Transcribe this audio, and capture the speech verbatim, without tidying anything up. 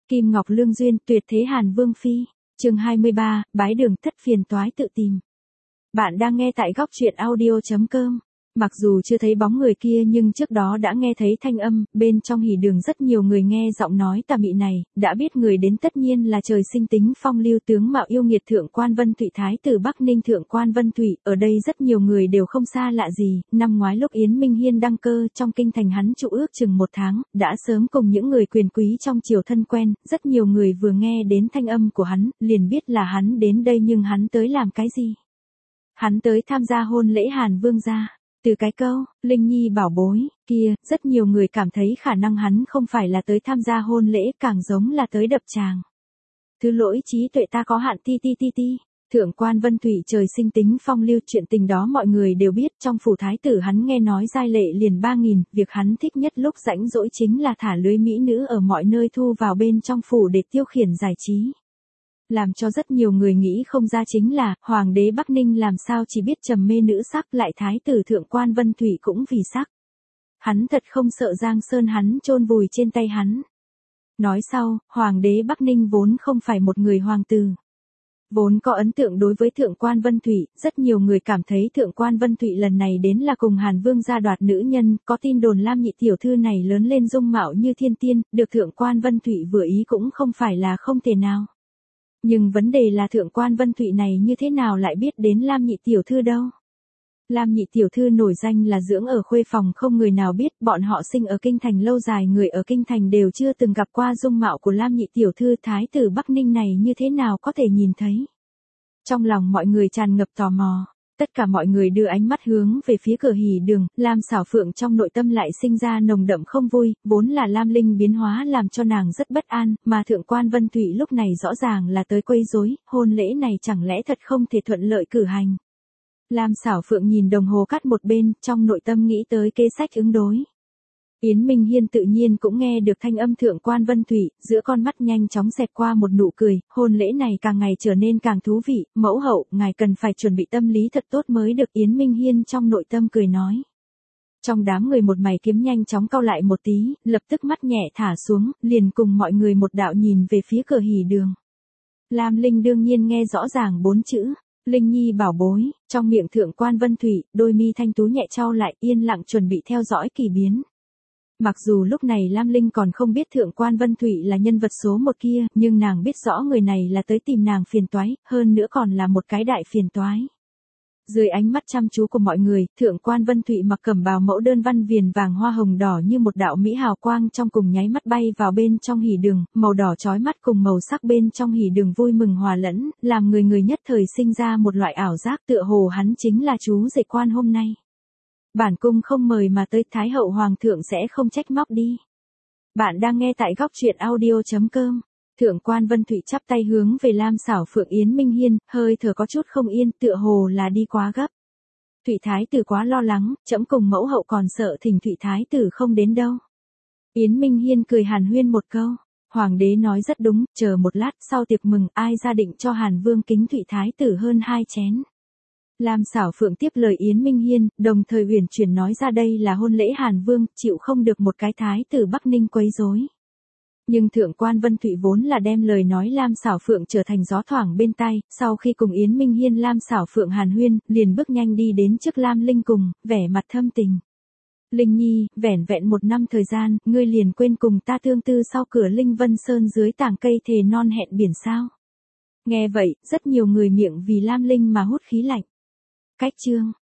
Kim Ngọc Lương duyên, tuyệt thế Hàn Vương phi. Chương hai mươi ba, bái đường thất phiền toái tự tìm. Bạn đang nghe tại góc truyện audio chấm com. Mặc dù chưa thấy bóng người kia nhưng trước đó đã nghe thấy thanh âm, bên trong hỉ đường rất nhiều người nghe giọng nói tà mị này, đã biết người đến tất nhiên là trời sinh tính phong lưu tướng mạo yêu nghiệt Thượng quan Vân Thụy thái tử Bắc Ninh Thượng quan Vân Thụy. Ở đây rất nhiều người đều không xa lạ gì, năm ngoái lúc Yến Minh Hiên đăng cơ trong kinh thành hắn trụ ước chừng một tháng, đã sớm cùng những người quyền quý trong triều thân quen, rất nhiều người vừa nghe đến thanh âm của hắn, liền biết là hắn đến đây nhưng hắn tới làm cái gì? Hắn tới tham gia hôn lễ Hàn Vương gia. Từ cái câu, Linh Nhi bảo bối, kia, rất nhiều người cảm thấy khả năng hắn không phải là tới tham gia hôn lễ, càng giống là tới đập tràng. Thứ lỗi trí tuệ ta có hạn ti ti ti ti. Thượng quan Vân Thụy trời sinh tính phong lưu, chuyện tình đó mọi người đều biết, trong phủ thái tử hắn nghe nói giai lệ liền ba nghìn, việc hắn thích nhất lúc rảnh rỗi chính là thả lưới mỹ nữ ở mọi nơi thu vào bên trong phủ để tiêu khiển giải trí. Làm cho rất nhiều người nghĩ không ra chính là, hoàng đế Bắc Ninh làm sao chỉ biết trầm mê nữ sắc, lại thái tử Thượng quan Vân Thụy cũng vì sắc. Hắn thật không sợ Giang Sơn hắn chôn vùi trên tay hắn. Nói sau, hoàng đế Bắc Ninh vốn không phải một người hoàng tử. Vốn có ấn tượng đối với Thượng quan Vân Thụy, rất nhiều người cảm thấy Thượng quan Vân Thụy lần này đến là cùng Hàn Vương gia đoạt nữ nhân, có tin đồn Lam nhị tiểu thư này lớn lên dung mạo như thiên tiên, được Thượng quan Vân Thụy vừa ý cũng không phải là không thể nào. Nhưng vấn đề là Thượng quan Vân Thụy này như thế nào lại biết đến Lam nhị tiểu thư đâu. Lam nhị tiểu thư nổi danh là dưỡng ở khuê phòng không người nào biết, bọn họ sinh ở kinh thành lâu dài, người ở kinh thành đều chưa từng gặp qua dung mạo của Lam nhị tiểu thư, thái tử Bắc Ninh này như thế nào có thể nhìn thấy. Trong lòng mọi người tràn ngập tò mò. Tất cả mọi người đưa ánh mắt hướng về phía cửa hỉ đường, Lam Xảo Phượng trong nội tâm lại sinh ra nồng đậm không vui, vốn là Lam Linh biến hóa làm cho nàng rất bất an, mà Thượng quan Vân Thụy lúc này rõ ràng là tới quấy rối, hôn lễ này chẳng lẽ thật không thể thuận lợi cử hành. Lam Xảo Phượng nhìn đồng hồ cát một bên, trong nội tâm nghĩ tới kế sách ứng đối. Yến Minh Hiên tự nhiên cũng nghe được thanh âm Thượng quan Vân Thụy, giữa con mắt nhanh chóng xẹt qua một nụ cười, hôn lễ này càng ngày trở nên càng thú vị, mẫu hậu, ngài cần phải chuẩn bị tâm lý thật tốt mới được. Yến Minh Hiên trong nội tâm cười nói. Trong đám người một mày kiếm nhanh chóng cau lại một tí, lập tức mắt nhẹ thả xuống, liền cùng mọi người một đạo nhìn về phía cửa hỉ đường. Lam Linh đương nhiên nghe rõ ràng bốn chữ. Linh Nhi bảo bối, trong miệng Thượng quan Vân Thụy, đôi mi thanh tú nhẹ trao lại, yên lặng chuẩn bị theo dõi kỳ biến. Mặc dù lúc này Lam Linh còn không biết Thượng quan Vân Thụy là nhân vật số một kia, nhưng nàng biết rõ người này là tới tìm nàng phiền toái, hơn nữa còn là một cái đại phiền toái. Dưới ánh mắt chăm chú của mọi người, Thượng quan Vân Thụy mặc cẩm bào mẫu đơn văn viền vàng hoa hồng đỏ như một đạo mỹ hào quang trong cùng nháy mắt bay vào bên trong hỉ đường, màu đỏ chói mắt cùng màu sắc bên trong hỉ đường vui mừng hòa lẫn, làm người người nhất thời sinh ra một loại ảo giác tựa hồ hắn chính là chú rể quan hôm nay. Bản cung không mời mà tới, Thái hậu hoàng thượng sẽ không trách móc đi. Bạn đang nghe tại góc truyện audio chấm com. Thượng quan Vân Thụy chắp tay hướng về Lam Xảo Phượng. Yến Minh Hiên, hơi thở có chút không yên, tựa hồ là đi quá gấp. Thụy thái tử quá lo lắng, trẫm cùng mẫu hậu còn sợ thỉnh Thụy thái tử không đến đâu. Yến Minh Hiên cười hàn huyên một câu. Hoàng đế nói rất đúng, chờ một lát, sau tiệc mừng, ai ra định cho Hàn Vương kính Thụy thái tử hơn hai chén. Lam Xảo Phượng tiếp lời Yến Minh Hiên, đồng thời huyền chuyển nói ra đây là hôn lễ Hàn Vương, chịu không được một cái thái tử Bắc Ninh quấy rối. Nhưng Thượng quan Vân Thụy vốn là đem lời nói Lam Xảo Phượng trở thành gió thoảng bên tai, sau khi cùng Yến Minh Hiên Lam Xảo Phượng hàn huyên, liền bước nhanh đi đến trước Lam Linh cùng, vẻ mặt thâm tình. Linh Nhi, vẻn vẹn một năm thời gian, ngươi liền quên cùng ta tương tư sau cửa Linh Vân Sơn dưới tảng cây thề non hẹn biển sao. Nghe vậy, rất nhiều người miệng vì Lam Linh mà hút khí lạnh. Cách chương,